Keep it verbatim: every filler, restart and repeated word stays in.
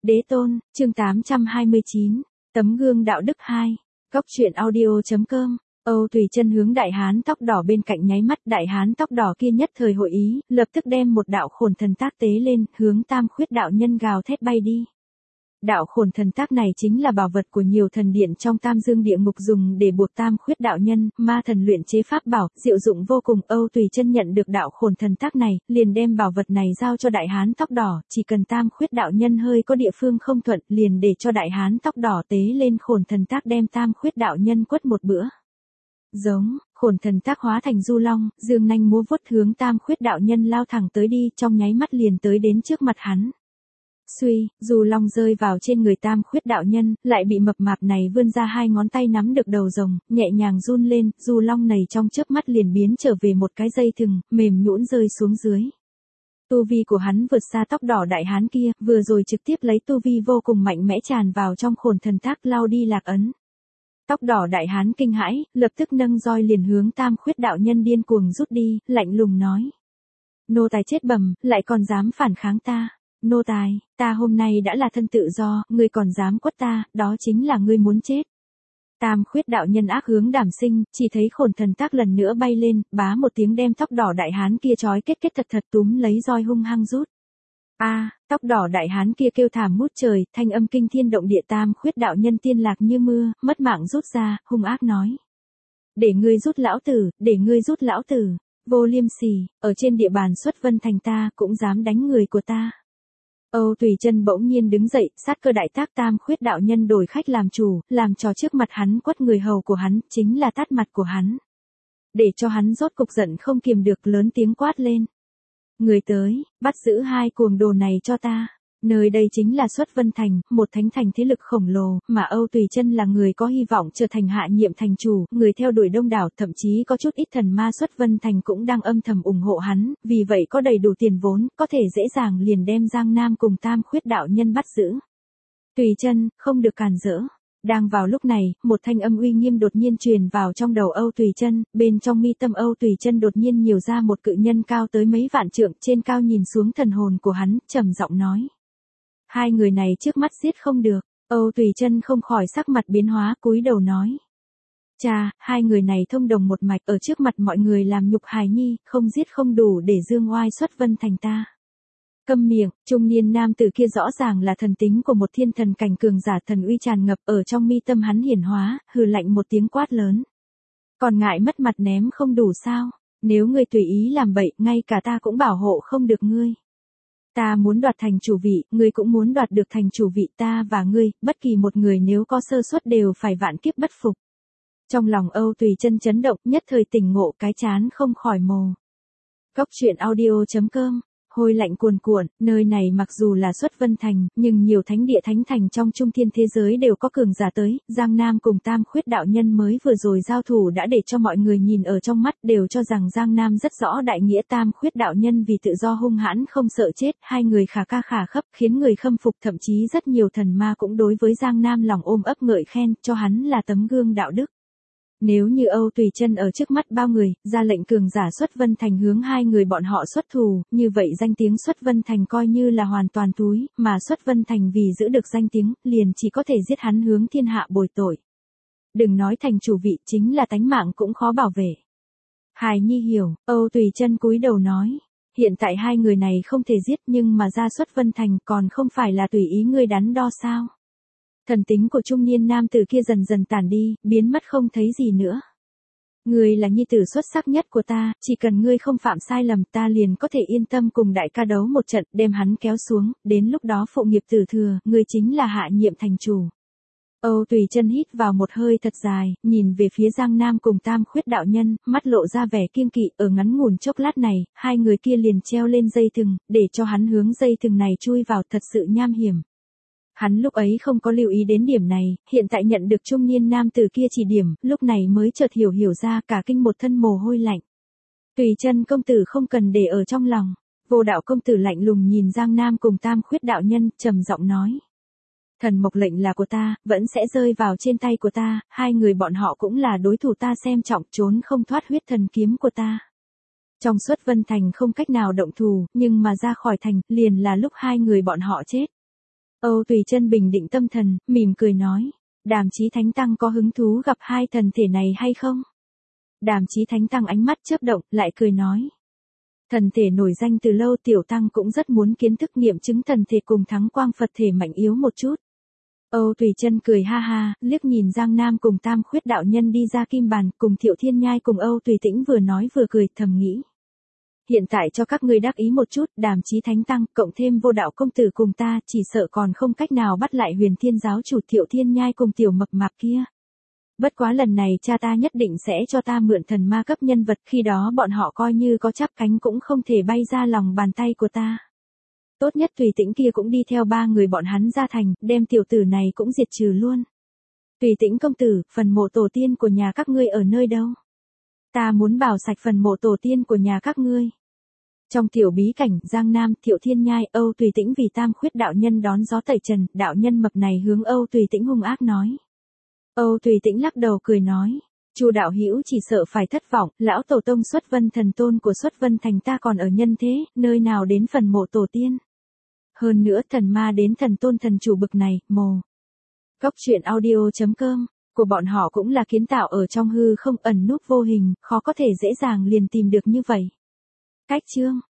Đế tôn, chương tám trăm hai mươi chín, tấm gương đạo đức hai, góc truyện audio.com. Âu Tùy Chân hướng đại hán tóc đỏ bên cạnh nháy mắt, đại hán tóc đỏ kia nhất thời hội ý, lập tức đem một đạo khổn thần tác tế lên, hướng Tam Khuyết đạo nhân gào thét bay đi. Đạo khổn thần tác này chính là bảo vật của nhiều thần điện trong Tam Dương địa ngục dùng để buộc Tam Khuyết đạo nhân, ma thần luyện chế pháp bảo, diệu dụng vô cùng. Âu Tùy Chân nhận được đạo khổn thần tác này, liền đem bảo vật này giao cho đại hán tóc đỏ, chỉ cần Tam Khuyết đạo nhân hơi có địa phương không thuận, liền để cho đại hán tóc đỏ tế lên khổn thần tác đem Tam Khuyết đạo nhân quất một bữa. Giống, khổn thần tác hóa thành du long, dương nanh múa vuốt hướng Tam Khuyết đạo nhân lao thẳng tới đi, trong nháy mắt liền tới đến trước mặt hắn. Suy, du long rơi vào trên người Tam Khuyết đạo nhân, lại bị mập mạp này vươn ra hai ngón tay nắm được đầu rồng, nhẹ nhàng run lên, du long này trong chớp mắt liền biến trở về một cái dây thừng, mềm nhũn rơi xuống dưới. Tu vi của hắn vượt xa tóc đỏ đại hán kia, vừa rồi trực tiếp lấy tu vi vô cùng mạnh mẽ tràn vào trong khổn thần tác lao đi lạc ấn. Tóc đỏ đại hán kinh hãi, lập tức nâng roi liền hướng Tam Khuyết đạo nhân điên cuồng rút đi, lạnh lùng nói. Nô tài chết bầm, lại còn dám phản kháng ta. Nô tài, ta hôm nay đã là thân tự do, ngươi còn dám quất ta, đó chính là ngươi muốn chết. Tam Khuyết đạo nhân ác hướng đảm sinh, chỉ thấy khổn thần tác lần nữa bay lên, bá một tiếng đem tóc đỏ đại hán kia trói kết kết thật thật túm lấy roi hung hăng rút. A, à, tóc đỏ đại hán kia kêu thảm mút trời, thanh âm kinh thiên động địa. Tam Khuyết đạo nhân tiên lạc như mưa, mất mạng rút ra, hung ác nói. Để ngươi rút lão tử, để ngươi rút lão tử, vô liêm sỉ, ở trên địa bàn Xuất Vân thành ta, cũng dám đánh người của ta. Âu Tùy Chân bỗng nhiên đứng dậy, sát cơ đại tác. Tam Khuyết đạo nhân đổi khách làm chủ, làm trò trước mặt hắn quất người hầu của hắn, chính là tát mặt của hắn. Để cho hắn rốt cục giận không kiềm được, lớn tiếng quát lên. Người tới, bắt giữ hai cuồng đồ này cho ta. Nơi đây chính là Xuất Vân thành, một thánh thành thế lực khổng lồ, mà Âu Tùy Chân là người có hy vọng trở thành hạ nhiệm thành chủ, người theo đuổi đông đảo, thậm chí có chút ít thần ma Xuất Vân thành cũng đang âm thầm ủng hộ hắn, vì vậy có đầy đủ tiền vốn, có thể dễ dàng liền đem Giang Nam cùng Tam Khuyết đạo nhân bắt giữ. Tùy Chân, không được càn rỡ. Đang vào lúc này, một thanh âm uy nghiêm đột nhiên truyền vào trong đầu Âu Tùy Chân, bên trong mi tâm Âu Tùy Chân đột nhiên nhiều ra một cự nhân cao tới mấy vạn trượng, trên cao nhìn xuống thần hồn của hắn, trầm giọng nói. Hai người này trước mắt giết không được. Âu Tùy Chân không khỏi sắc mặt biến hóa, cúi đầu nói. Cha, hai người này thông đồng một mạch, ở trước mặt mọi người làm nhục hài nhi, không giết không đủ để dương oai Xuất Vân thành ta. Câm miệng, trung niên nam tử kia rõ ràng là thần tính của một thiên thần cảnh cường giả, thần uy tràn ngập ở trong mi tâm hắn hiển hóa, hừ lạnh một tiếng quát lớn. Còn ngại mất mặt ném không đủ sao? Nếu ngươi tùy ý làm bậy, ngay cả ta cũng bảo hộ không được ngươi. Ta muốn đoạt thành chủ vị, ngươi cũng muốn đoạt được thành chủ vị, ta và ngươi, bất kỳ một người nếu có sơ suất đều phải vạn kiếp bất phục. Trong lòng Âu Tùy Chân chấn động, nhất thời tỉnh ngộ, cái chán không khỏi mồ. Góc truyện audio.com. Hôi lạnh cuồn cuộn, nơi này mặc dù là Xuất Vân thành, nhưng nhiều thánh địa thánh thành trong trung thiên thế giới đều có cường giả tới, Giang Nam cùng Tam Khuyết đạo nhân mới vừa rồi giao thủ đã để cho mọi người nhìn ở trong mắt, đều cho rằng Giang Nam rất rõ đại nghĩa. Tam Khuyết đạo nhân vì tự do hung hãn không sợ chết, hai người khả ca khả khấp, khiến người khâm phục, thậm chí rất nhiều thần ma cũng đối với Giang Nam lòng ôm ấp ngợi khen, cho hắn là tấm gương đạo đức. Nếu như Âu Tùy Chân ở trước mắt bao người, ra lệnh cường giả Xuất Vân thành hướng hai người bọn họ xuất thù, như vậy danh tiếng Xuất Vân thành coi như là hoàn toàn túi, mà Xuất Vân thành vì giữ được danh tiếng, liền chỉ có thể giết hắn hướng thiên hạ bồi tội. Đừng nói thành chủ vị, chính là tánh mạng cũng khó bảo vệ. Hài nhi hiểu, Âu Tùy Chân cúi đầu nói. Hiện tại hai người này không thể giết, nhưng mà ra Xuất Vân thành còn không phải là tùy ý ngươi đắn đo sao? Thần tính của trung niên nam tử kia dần dần tản đi, biến mất không thấy gì nữa. Ngươi là nhi tử xuất sắc nhất của ta, chỉ cần ngươi không phạm sai lầm, ta liền có thể yên tâm cùng đại ca đấu một trận, đem hắn kéo xuống, đến lúc đó phụ nghiệp tử thừa, ngươi chính là hạ nhiệm thành chủ. Âu Tùy Chân hít vào một hơi thật dài, nhìn về phía Giang Nam cùng Tam Khuyết đạo nhân, mắt lộ ra vẻ kiêng kỵ. Ở ngắn ngủn chốc lát này, hai người kia liền treo lên dây thừng, để cho hắn hướng dây thừng này chui vào, thật sự nham hiểm. Hắn lúc ấy không có lưu ý đến điểm này, hiện tại nhận được trung niên nam tử kia chỉ điểm, lúc này mới chợt hiểu hiểu ra, cả kinh một thân mồ hôi lạnh. Tùy Chân công tử không cần để ở trong lòng. Vô Đạo công tử lạnh lùng nhìn Giang Nam cùng Tam Khuyết đạo nhân, trầm giọng nói. Thần mộc lệnh là của ta, vẫn sẽ rơi vào trên tay của ta, hai người bọn họ cũng là đối thủ ta xem trọng, trốn không thoát huyết thần kiếm của ta. Trong Xuất Vân thành không cách nào động thủ, nhưng mà ra khỏi thành, liền là lúc hai người bọn họ chết. Âu Tùy Chân bình định tâm thần, mỉm cười nói. Đàm Chí Thánh Tăng có hứng thú gặp hai thần thể này hay không? Đàm Chí Thánh Tăng ánh mắt chớp động, lại cười nói. Thần thể nổi danh từ lâu, tiểu tăng cũng rất muốn kiến thức nghiệm chứng thần thể cùng thắng quang Phật thể mạnh yếu một chút. Âu Tùy Chân cười ha ha, liếc nhìn Giang Nam cùng Tam Khuyết đạo nhân đi ra kim bàn, cùng Thiệu Thiên Nhai cùng Âu Tùy Tĩnh vừa nói vừa cười, thầm nghĩ. Hiện tại cho các ngươi đắc ý một chút, Đàm Chí Thánh Tăng, cộng thêm Vô Đạo công tử cùng ta, chỉ sợ còn không cách nào bắt lại Huyền Thiên giáo chủ Thiệu Thiên Nhai cùng tiểu mập mạp kia. Bất quá lần này cha ta nhất định sẽ cho ta mượn thần ma cấp nhân vật, khi đó bọn họ coi như có chắp cánh cũng không thể bay ra lòng bàn tay của ta. Tốt nhất Tùy Tĩnh kia cũng đi theo ba người bọn hắn ra thành, đem tiểu tử này cũng diệt trừ luôn. Tùy Tĩnh công tử, phần mộ tổ tiên của nhà các ngươi ở nơi đâu? Ta muốn bảo sạch phần mộ tổ tiên của nhà các ngươi. Trong tiểu bí cảnh, Giang Nam, Thiệu Thiên Nhai, Âu Tùy Tĩnh vì Tam Khuyết đạo nhân đón gió tẩy trần, đạo nhân mập này hướng Âu Tùy Tĩnh hung ác nói. Âu Tùy Tĩnh lắc đầu cười nói. Chu đạo hữu chỉ sợ phải thất vọng, lão tổ tông Xuất Vân thần tôn của Xuất Vân thành ta còn ở nhân thế, nơi nào đến phần mộ tổ tiên. Hơn nữa thần ma đến thần tôn thần chủ bực này, mồ. Cốc truyện audio chấm com, của bọn họ cũng là kiến tạo ở trong hư không, ẩn núp vô hình, khó có thể dễ dàng liền tìm được như vậy. Cách chương